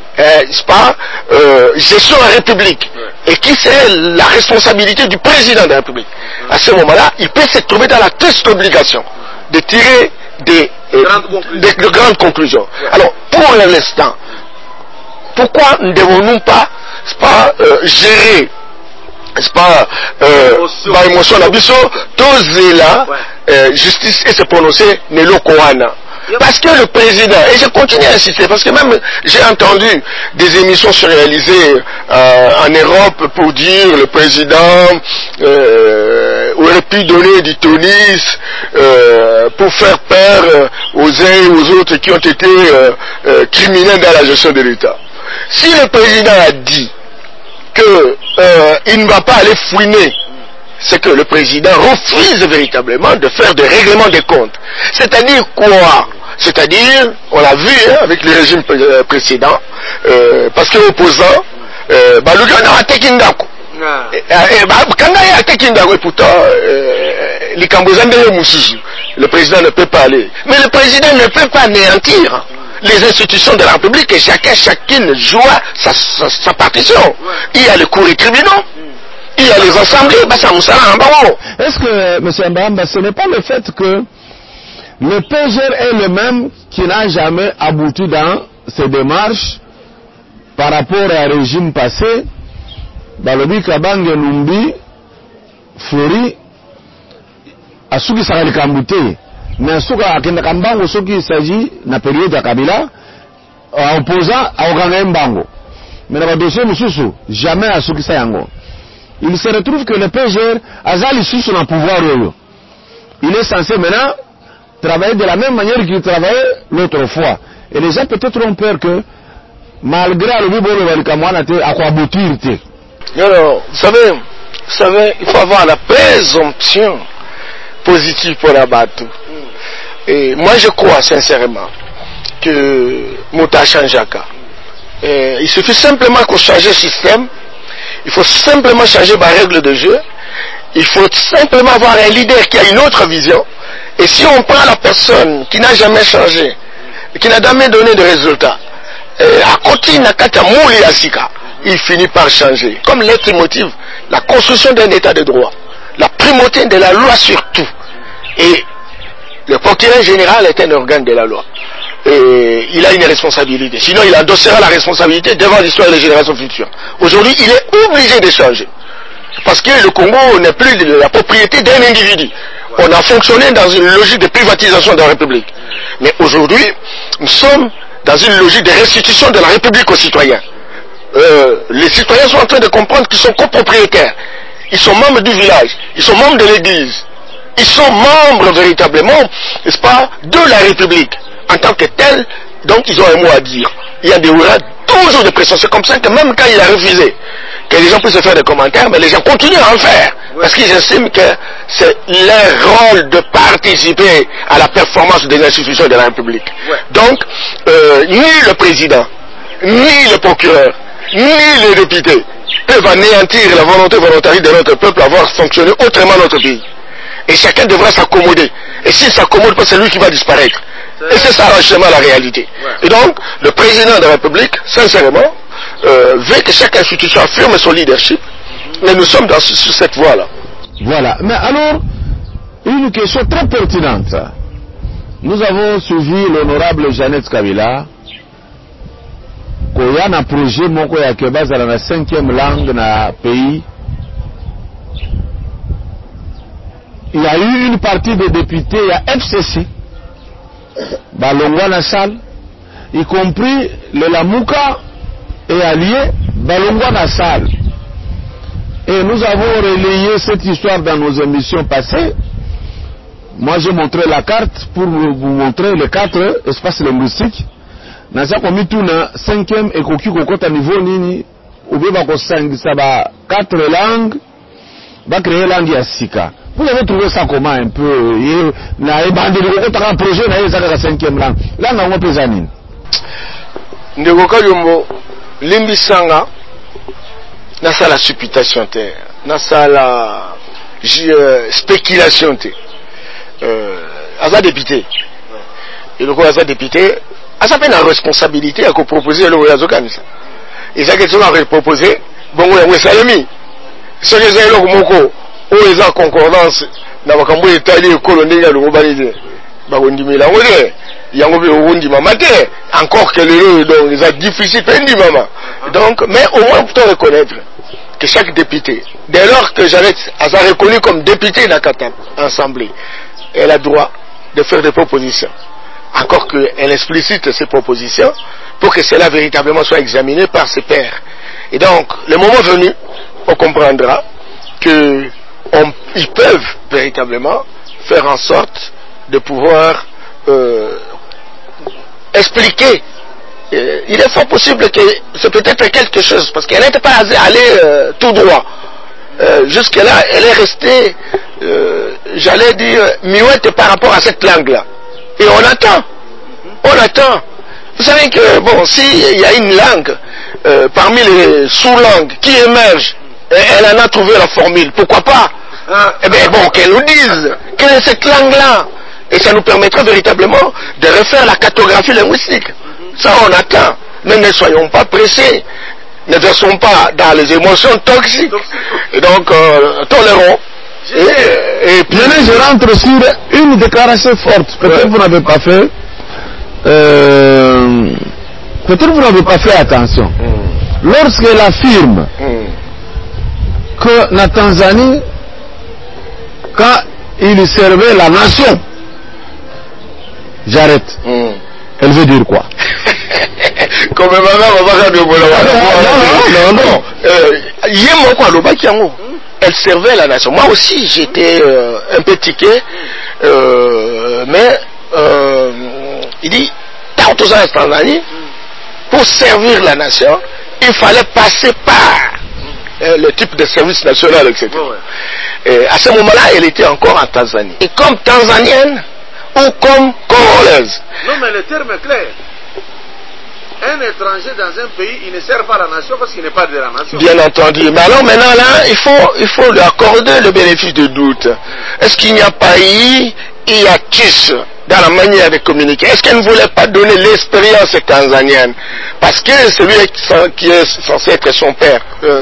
[SPEAKER 4] gestion de la République, et qui serait la responsabilité du président de la République, à ce moment-là, il peut se trouver dans la triste obligation de tirer de grandes conclusions. Alors, pour l'instant, pourquoi ne devons-nous pas, gérer, l'émotion d'abisso, tous là, justice et se prononcer, Nelo Koana. Parce que le président, et je continue à insister, parce que même j'ai entendu des émissions surréalisées en Europe pour dire le président aurait pu donner du tonus pour faire peur aux uns et aux autres qui ont été criminels dans la gestion de l'État. Si le président a dit qu'il ne va pas aller fouiner, c'est que le président refuse véritablement de faire des règlements des comptes. C'est-à-dire quoi? C'est-à-dire, on l'a vu avec le régime précédent, parce que l'opposant, le gars a tekindako. Et pourtant, le président ne peut pas aller. Mais le président ne peut pas anéantir les institutions de la République et chacune joue sa partition. Il y a les cours et tribunaux. Il y a les assemblées,
[SPEAKER 3] Est-ce que, M. Mbamba, ce n'est pas le fait que le PGR est le même qui n'a jamais abouti dans ses démarches par rapport au régime passé, Balobi Kabang Numbi, Flori, Asuki Saralikamboute, mais Asuka Akendakambango, ce qui s'agit de la période de Kabila, opposant à Okanga Mbango. Mais dans le dossier, monsieur, jamais Asuki Sayango. Il se retrouve que le PGR Azali sous son pouvoir. Il est censé maintenant travailler de la même manière qu'il travaillait l'autre fois. Et les gens peut-être ont peur que malgré le Bibolo Valikamoana à quoi aboutir.
[SPEAKER 4] Non, vous savez, il faut avoir la présomption positive pour abattre. Et moi je crois sincèrement que Mouta Chanjaka. Il suffit simplement qu'on change le système. Il faut simplement changer ma règle de jeu. Il faut simplement avoir un leader qui a une autre vision. Et si on prend la personne qui n'a jamais changé, qui n'a jamais donné de résultat, à côté il finit par changer. Comme lettre motive, la construction d'un état de droit, la primauté de la loi sur tout. Et le procureur général est un organe de la loi. Et il a une responsabilité. Sinon, il endossera la responsabilité devant l'histoire des générations futures. Aujourd'hui, il est obligé de changer. Parce que le Congo n'est plus la propriété d'un individu. On a fonctionné dans une logique de privatisation de la République. Mais aujourd'hui, nous sommes dans une logique de restitution de la République aux citoyens. Les citoyens sont en train de comprendre qu'ils sont copropriétaires. Ils sont membres du village. Ils sont membres de l'église. Ils sont membres véritablement, n'est-ce pas, de la République. En tant que tel, donc ils ont un mot à dire. Il y a toujours des pressions. C'est comme ça que même quand il a refusé, que les gens puissent faire des commentaires, mais les gens continuent à en faire. Parce qu'ils estiment que c'est leur rôle de participer à la performance des institutions de la République. Donc, ni le président, ni le procureur, ni les députés peuvent anéantir la volonté volontariste de notre peuple à voir fonctionner autrement notre pays. Et chacun devra s'accommoder. Et s'il ne s'accommode pas, c'est lui qui va disparaître. Et c'est ça justement la réalité. Et donc, le président de la République, sincèrement, veut que chaque institution affirme son leadership. Mais nous sommes sur cette voie-là.
[SPEAKER 3] Voilà. Mais alors, une question très pertinente. Nous avons suivi l'honorable Jeannette Kabila. Il y a un projet qui est basé dans la 5e langue dans le pays. Il y a eu une partie des députés, il y a FCC, Balongwa Nassal, y compris le Lamouka et alliés, Balongwa Nassal. Et nous avons relayé cette histoire dans nos émissions passées. Moi j'ai montré la carte pour vous montrer les 4 espaces linguistiques. Nous avons mis tout dans 5e et koki kokota niveau nini, ou bien bako 4 langues, va créer langue ya Sika. Vous avez trouvé ça comment un peu? Il y a un projet, il y a la 5e langue. Là, on a un années.
[SPEAKER 4] Ndeko Yombo, Limbisanga, n'a la supputation, n'a la spéculation. Aza député. Et le Aza député, Aza fait la responsabilité à proposer le Oyazo Kanisa. Et ça, qu'est-ce qu'on a proposé? Bon, oui, ça l'a mis. Ce que j'ai là, Moko. Où est la concordance dans le Cambo Italie et colonie à l'Eurobanisé? Bagondimila, il y a un encore que les gens difficiles, donc, mais au moins pour reconnaître que chaque député, dès lors que Jeannette a reconnu comme député dans l'Assemblée, elle a le droit de faire des propositions encore qu'elle explicite ses propositions, pour que cela véritablement soit examiné par ses pairs. Et donc, le moment venu, on comprendra qu'ils peuvent véritablement faire en sorte de pouvoir expliquer. Il est fort possible que c'est peut-être quelque chose, parce qu'elle n'était pas allée tout droit. Jusque-là, elle est restée, j'allais dire, muette par rapport à cette langue-là. Et on attend. Vous savez que, bon, s'il y a une langue, parmi les sous-langues qui émergent, elle en a trouvé la formule, pourquoi pas? Eh bien, bon, qu'elle nous dise quelle est cette langue-là. Et ça nous permettra véritablement de refaire la cartographie linguistique. Ça, on attend. Mais ne soyons pas pressés. Ne versons pas dans les émotions toxiques. Et donc, tolérons. Et puis,
[SPEAKER 3] maintenant, je rentre sur une déclaration forte. Peut-être vous n'avez pas fait. Peut-être vous n'avez pas fait attention. Lorsqu'elle affirme que la Tanzanie, quand il servait la nation, j'arrête. Elle veut dire quoi?
[SPEAKER 4] Comme elle servait la nation. Moi aussi, j'étais un peu tiqué, mais il dit, pour servir la nation, il fallait passer par le type de service national, etc. Et à ce moment-là, elle était encore en Tanzanie. Et comme tanzanienne ou comme congolaise.
[SPEAKER 1] Non, mais le terme est clair. Un étranger dans un pays, il ne sert pas la nation parce qu'il n'est pas de la nation.
[SPEAKER 4] Bien entendu. Mais alors maintenant, là, il faut lui accorder le bénéfice du doute. Est-ce qu'il n'y a pas eu hiatus dans la manière de communiquer? Est-ce qu'elle ne voulait pas donner l'expérience tanzanienne? Parce que celui qui est censé être son père,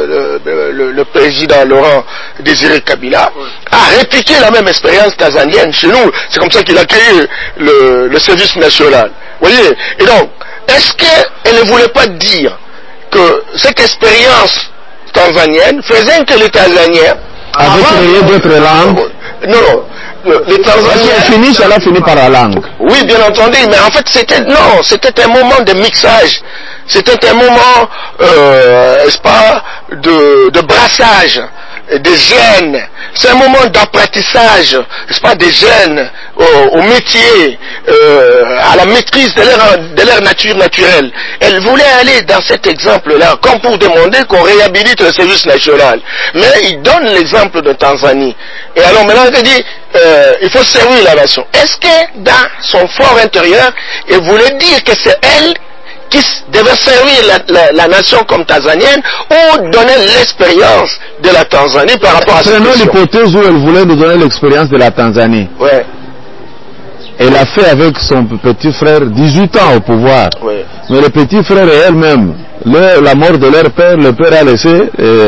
[SPEAKER 4] le président Laurent Désiré Kabila, a répliqué la même expérience tanzanienne chez nous. C'est comme ça qu'il a créé le service national. Vous voyez? Et donc, est-ce qu'elle ne voulait pas dire que cette expérience tanzanienne faisait que les Tanzaniens
[SPEAKER 3] avaient créé d'autres langues?
[SPEAKER 4] Non. Les Tanzaniens
[SPEAKER 3] ça a fini par la langue.
[SPEAKER 4] Oui, bien entendu, mais en fait c'était un moment de mixage, c'était un moment, n'est-ce pas, de brassage des jeunes, c'est un moment d'apprentissage, n'est-ce pas, des jeunes au métier, à la maîtrise de leur nature naturelle. Elle voulait aller dans cet exemple-là, comme pour demander qu'on réhabilite le service national. Mais il donne l'exemple de Tanzanie. Et alors maintenant il dit, il faut servir la nation. Est-ce que dans son fort intérieur, il voulait dire que c'est elle qui devait servir la nation comme tanzanienne ou donner l'expérience de la Tanzanie par rapport à cette question?
[SPEAKER 3] C'est l'hypothèse où elle voulait nous donner l'expérience de la Tanzanie.
[SPEAKER 4] Ouais.
[SPEAKER 3] Elle a fait avec son petit frère 18 ans au pouvoir.
[SPEAKER 4] Ouais.
[SPEAKER 3] Mais le petit frère et elle-même, la mort de leur père, le père a laissé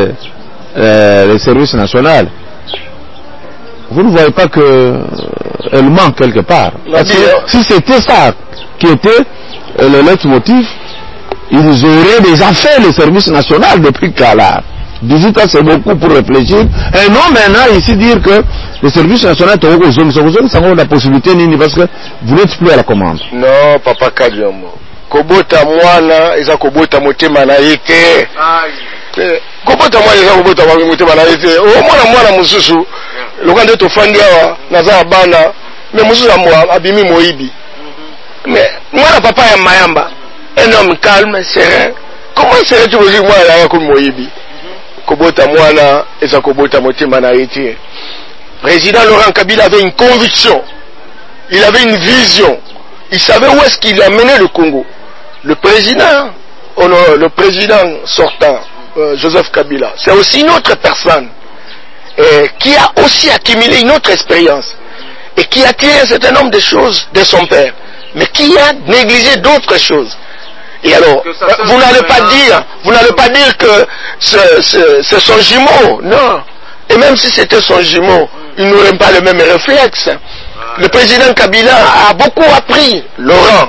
[SPEAKER 3] le service national. Vous ne voyez pas qu'elle manque quelque part. Parce que si c'était ça qui était le leitmotiv, ils auraient déjà fait le service national depuis Kala. 18 ans, c'est beaucoup pour réfléchir. Et non maintenant ici dire que le service national est aux hommes, ça a la possibilité parce que vous n'êtes plus à la commande.
[SPEAKER 4] Non, papa Kadiombo. Kobota mwana, eza kobota motema na yete. Kobota mwana, eza kobota motema na yete. Mwana mususu. Lokande to fandi awa, naza bana. Mais mususu abimi moibi. Mais mwana papa ya mayamba. Un homme calme, serein. Comment serais-tu aussi mwana ya comme moibi? Kobota mwana, eza kobota motema na yete. Président Laurent Kabila avait une conviction. Il avait une vision. Il savait où est-ce qu'il a mené le Congo. Le président sortant, Joseph Kabila, c'est aussi une autre personne qui a aussi accumulé une autre expérience et qui a tiré un certain nombre de choses de son père, mais qui a négligé d'autres choses. Et alors, vous n'allez pas dire que c'est son jumeau, non. Et même si c'était son jumeau, il n'aurait pas le même réflexe. Le président Kabila a beaucoup appris Laurent.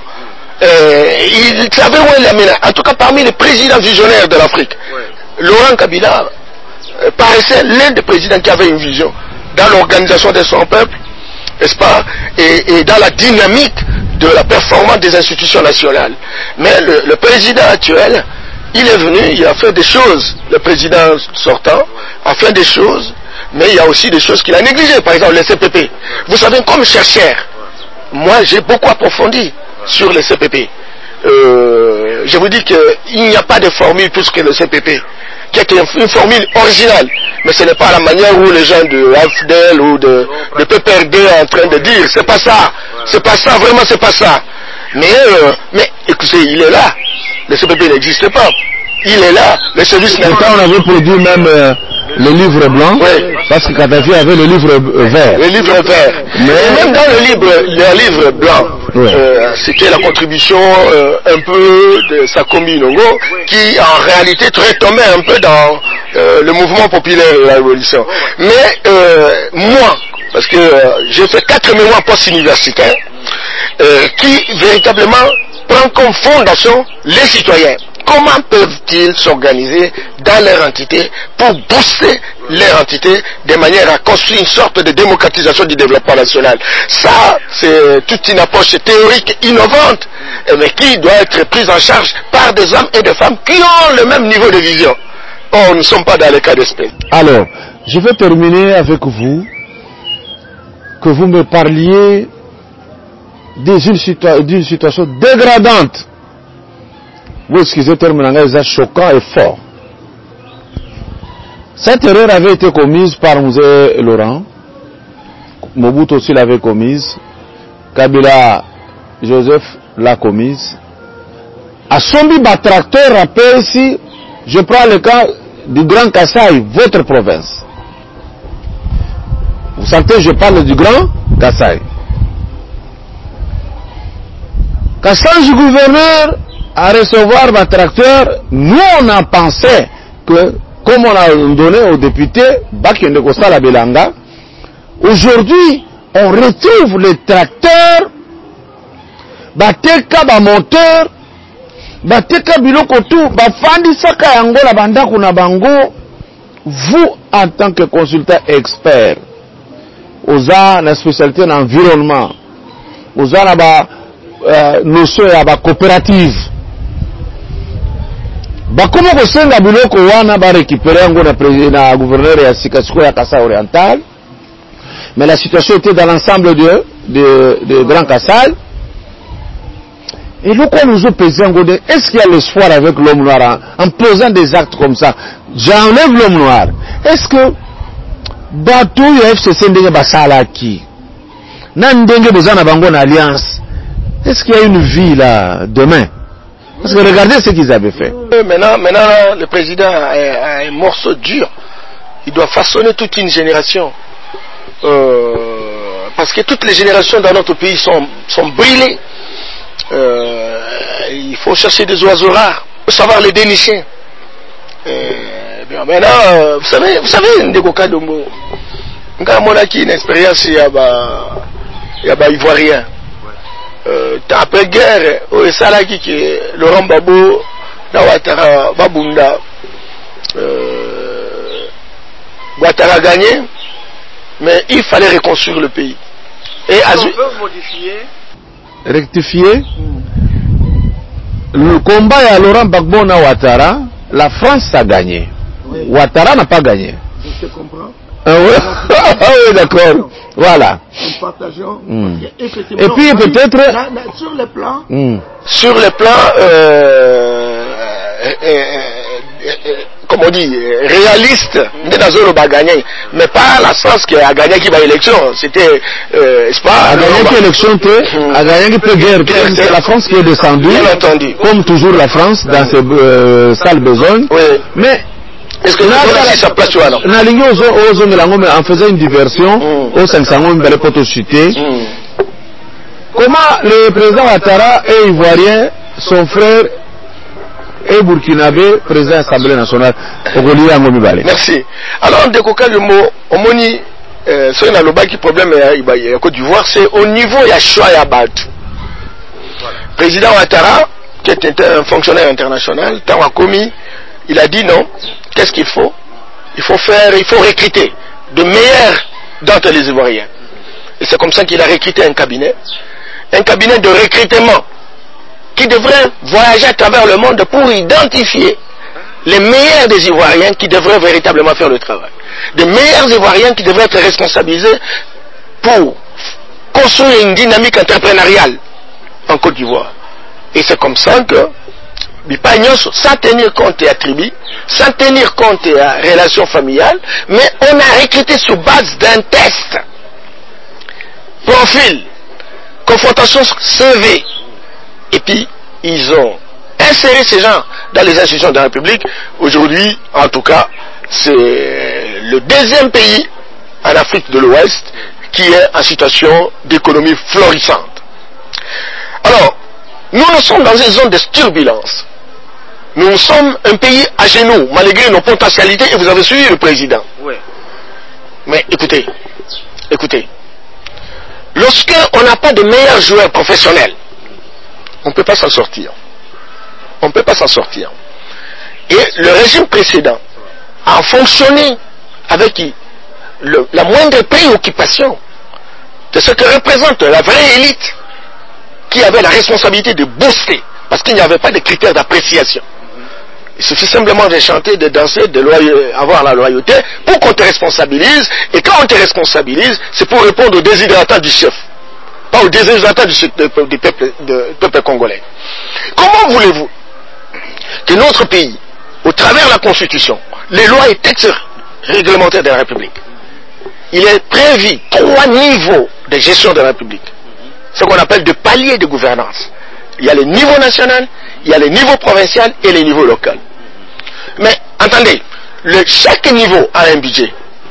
[SPEAKER 4] Il savait où il l'amenait. En tout cas, parmi les présidents visionnaires de l'Afrique, Laurent Kabila paraissait l'un des présidents qui avait une vision dans l'organisation de son peuple, n'est-ce pas, et dans la dynamique de la performance des institutions nationales. Mais le président actuel, il est venu, il a fait des choses. Le président sortant a fait des choses, mais il y a aussi des choses qu'il a négligées. Par exemple, les CPP. Vous savez, comme chercheur, moi j'ai beaucoup approfondi sur les CPP. Je vous dis qu'il n'y a pas de formule plus que le CPP, qui est une formule originale. Mais ce n'est pas la manière où les gens de AFDEL ou de PPRD sont en train de dire. C'est pas ça. C'est pas ça, vraiment c'est pas ça. Mais écoutez, il est là. Le CPP n'existe pas. Il est là. Le service n'est pas.
[SPEAKER 3] On avait produit même le livre blanc.
[SPEAKER 4] Oui.
[SPEAKER 3] Parce que Kadhafi avait le livre vert.
[SPEAKER 4] Le livre vert. Mais même dans le livre blanc, oui. C'était la contribution un peu de Sakomi Nongo, qui en réalité tombait un peu dans le mouvement populaire de la révolution. Mais moi, parce que j'ai fait 4 mémoires post-universitaires, qui véritablement prend comme fondation les citoyens. Comment peuvent-ils s'organiser dans leur entité pour booster leur entité de manière à construire une sorte de démocratisation du développement national? Ça, c'est toute une approche théorique innovante, mais qui doit être prise en charge par des hommes et des femmes qui ont le même niveau de vision. Or, nous ne sommes pas dans les cas d'espèce.
[SPEAKER 3] Alors, je vais terminer avec vous, que vous me parliez d'une situation dégradante. Vous excusez le terme langage choquant et fort. Cette erreur avait été commise par Mzee Laurent. Mobutu aussi l'avait commise. Kabila Joseph l'a commise. Assombi Batracteur rappelle ici, je prends le cas du Grand Kasaï, votre province. Vous sentez, je parle du Grand Kasaï. Quand change gouverneur à recevoir ma tracteur, nous on a pensé que, comme on a donné aux députés, Bakende Kosala Belanga, aujourd'hui, on retrouve les tracteurs, Bateka, Bamoteur, Bateka Bilokotou, Bafandi Saka Yango, la Banda Kunabango, vous, en tant que consultant expert, oza la spécialité en environnement, oza la notion ya ba coopérative, bakoma kosenga biloko wana ba récupérer yango na gouverneur ya Sikasiko ya Kasai oriental, mais la situation était dans l'ensemble de Grand Kasai. Et le quoi nous pesé en Godin, est-ce qu'il y a l'espoir avec l'homme noir en posant des actes comme ça? J'enlève l'homme noir. Est-ce que Batou ya FCC ndenge basala ki na ndenge bozana bango na alliance, est-ce qu'il y a une vie là demain? Parce que regardez ce qu'ils avaient fait.
[SPEAKER 4] Maintenant le président a un morceau dur. Il doit façonner toute une génération, parce que toutes les générations dans notre pays sont brûlées. Il faut chercher des oiseaux rares, il faut savoir les dénicher. Maintenant, vous savez, Ndeko Dombo, on a une expérience, il y a Ivoirien. Après guerre, au Salaki qui Laurent Gbagbo, Ouattara Babunda, Ouattara a gagné, mais il fallait reconstruire le pays. Et
[SPEAKER 5] on peut modifier,
[SPEAKER 3] rectifier. Le combat à Laurent Gbagbo na Ouattara, la France a gagné. Oui. Ouattara n'a pas gagné.
[SPEAKER 5] Je te comprends.
[SPEAKER 3] Oui, d'accord. Voilà.
[SPEAKER 5] En partageant.
[SPEAKER 3] Et puis peut-être
[SPEAKER 5] sur le plan.
[SPEAKER 4] Sur le plan, comme on dit, réaliste, Ndezolo a gagné, mais pas la France qui a gagné qui va l'élection. C'était, c'est pas.
[SPEAKER 3] A gagné qui élection a gagné qui peut guerre. C'est la France qui est descendue.
[SPEAKER 4] Bien entendu.
[SPEAKER 3] Comme toujours la France dans ses sales besognes.
[SPEAKER 4] Oui.
[SPEAKER 3] Mais
[SPEAKER 4] est-ce que nous avons sa place alors?
[SPEAKER 3] En faisant une diversion, au 500 comment le président Ouattara est ivoirien, son frère est burkinabé, président de l'Assemblée nationale.
[SPEAKER 4] Merci. Alors, de quoi le mot, Omoni, c'est un lobaki problème à Côte d'Ivoire, c'est au niveau de Choya Bat. Président Ouattara, qui était un fonctionnaire international, tant a commis, il a dit non. Qu'est-ce qu'il faut? Il faut recruter de meilleurs d'entre les Ivoiriens. Et c'est comme ça qu'il a recruté un cabinet un cabinet de recrutement qui devrait voyager à travers le monde pour identifier les meilleurs des Ivoiriens qui devraient véritablement faire le travail. Des meilleurs Ivoiriens qui devraient être responsabilisés pour construire une dynamique entrepreneuriale en Côte d'Ivoire. Et c'est comme ça que, sans tenir compte des attributs, sans tenir compte des relations familiales, mais on a recruté sur base d'un test. Profil, confrontation CV. Et puis, ils ont inséré ces gens dans les institutions de la République. Aujourd'hui, en tout cas, c'est le deuxième pays en Afrique de l'Ouest qui est en situation d'économie florissante. Alors, nous sommes dans une zone de turbulence. Nous sommes un pays à genoux, malgré nos potentialités, et vous avez suivi le président.
[SPEAKER 5] Oui.
[SPEAKER 4] Mais écoutez, lorsqu'on n'a pas de meilleurs joueurs professionnels, on ne peut pas s'en sortir. On ne peut pas s'en sortir. Et le régime précédent a fonctionné avec la moindre préoccupation de ce que représente la vraie élite qui avait la responsabilité de booster, parce qu'il n'y avait pas de critères d'appréciation. Il suffit simplement de chanter, de danser, avoir la loyauté pour qu'on te responsabilise. Et quand on te responsabilise, c'est pour répondre aux déshydratants du chef, pas aux déshydratants du peuple congolais. Comment voulez-vous que notre pays, au travers de la Constitution, les lois et textes réglementaires de la République, il est prévu 3 niveaux de gestion de la République, ce qu'on appelle de paliers de gouvernance. Il y a le niveau national, il y a le niveau provincial et le niveau local. Mais attendez, chaque niveau a un budget,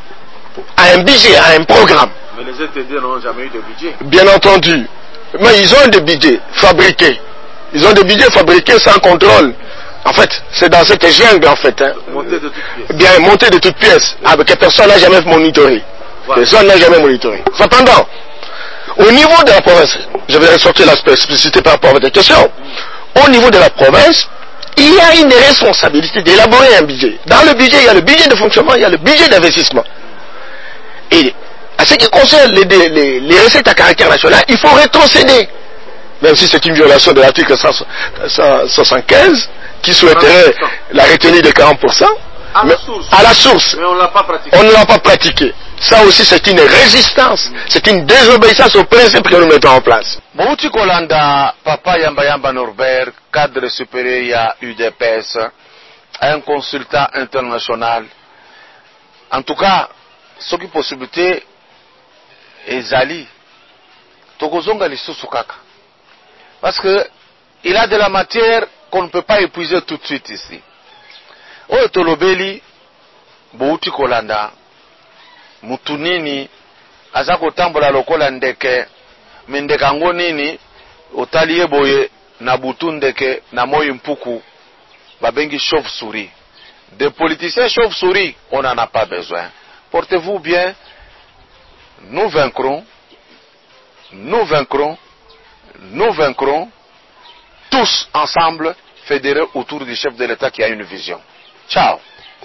[SPEAKER 4] a un programme.
[SPEAKER 5] Mais les ETD n'ont jamais eu de budget.
[SPEAKER 4] Bien entendu. Mais ils ont des budgets fabriqués. Ils ont des budgets fabriqués sans contrôle. En fait, c'est dans cette jungle, en fait.
[SPEAKER 5] Monté de toutes pièces.
[SPEAKER 4] Bien, monté de toutes pièces. Que personne n'a jamais monitoré. Voilà. Personne n'a jamais monitoré. Cependant, au niveau de la province, je vais ressortir la spécificité par rapport à votre question. Au niveau de la province, il y a une responsabilité d'élaborer un budget. Dans le budget, il y a le budget de fonctionnement, il y a le budget d'investissement. Et à ce qui concerne les recettes à caractère national, il faut rétrocéder. Même si c'est une violation de l'article 175, qui souhaiterait la retenue de 40%. À la source.
[SPEAKER 5] Mais on ne l'a pas pratiqué.
[SPEAKER 4] On ne l'a pas pratiqué. Ça aussi, c'est une résistance, c'est une désobéissance aux principes que nous mettons en place.
[SPEAKER 3] Bouti Kolanda, Papa Yamba Yamba Norbert, cadre supérieur à UDPS, un consultant international. En tout cas, ce qui est possibilité est Zali. Tokozonga lisusu kaka. Parce que il a de la matière qu'on ne peut pas épuiser tout de suite ici. Oyo tolobeli Bouti Kolanda. Mutu nini aza kotambola lokola ndeke mindeka ngo nini otali ye boye na butu ndeke na moyi mpuku babengi chauve-souris. Des politiciens chauve-souris, on n'en a pas besoin. Portez-vous bien, nous vaincrons, nous vaincrons, nous vaincrons, tous ensemble fédérés autour du chef de l'État qui a une vision. Ciao.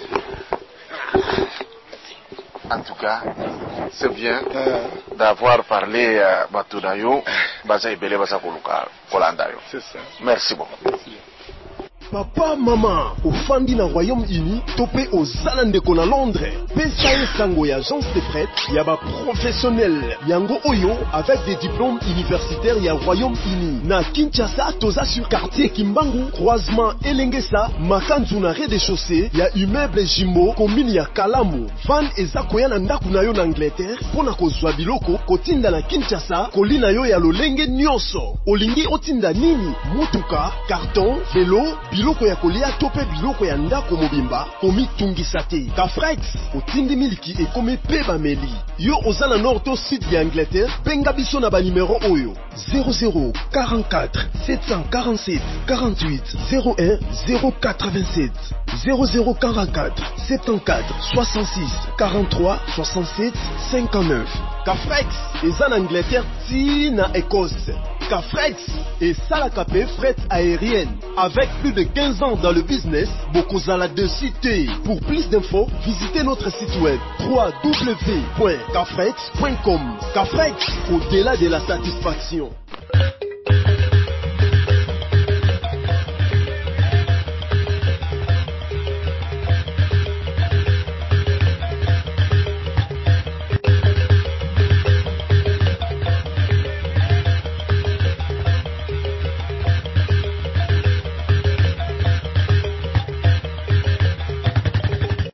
[SPEAKER 3] En tout cas, c'est bien d'avoir parlé à Batudayo, Baza Ibele Baza Kolandayo.
[SPEAKER 4] C'est ça.
[SPEAKER 3] Merci beaucoup.
[SPEAKER 4] Merci.
[SPEAKER 2] Papa, maman, ofandi na Royaume-Uni, topé aux Zalandeko na Londres. Pesae sango ya agence de prêt, yaba professionnel. Yango Oyo, avec des diplômes universitaires ya Royaume-Uni. Na Kinshasa, toza sur quartier Kimbangu, croisement Elengesa, Makanzu na rez-de-chaussée, ya immeuble Jimbo, commune ya Kalamu. Van eza koya na ndaku na yo na Angleterre, pona kozwa biloko, kotinda na Kinshasa, kolina yo ya lolenge nyonso. Olingi otinda nini? Mutuka, carton, vélo, biloko ya kolia tope biloko ya ndako mobimba komi tungisa te. Kafrex otindi miliki ekomi pe bameli. Yo ozana nord to sud ya Angleterre, benga biso na ba numéro oyo 00 44 747 48 01 087 00 44 74 66 43 67 59. Kafrex eza na Angleterre ti na Écosse. Kafrex et Salakape fret aérienne. Avec plus de 15 ans dans le business, Bokozala de cité. Pour plus d'infos, visitez notre site web www.kafrex.com. Kafrex, au-delà de la satisfaction.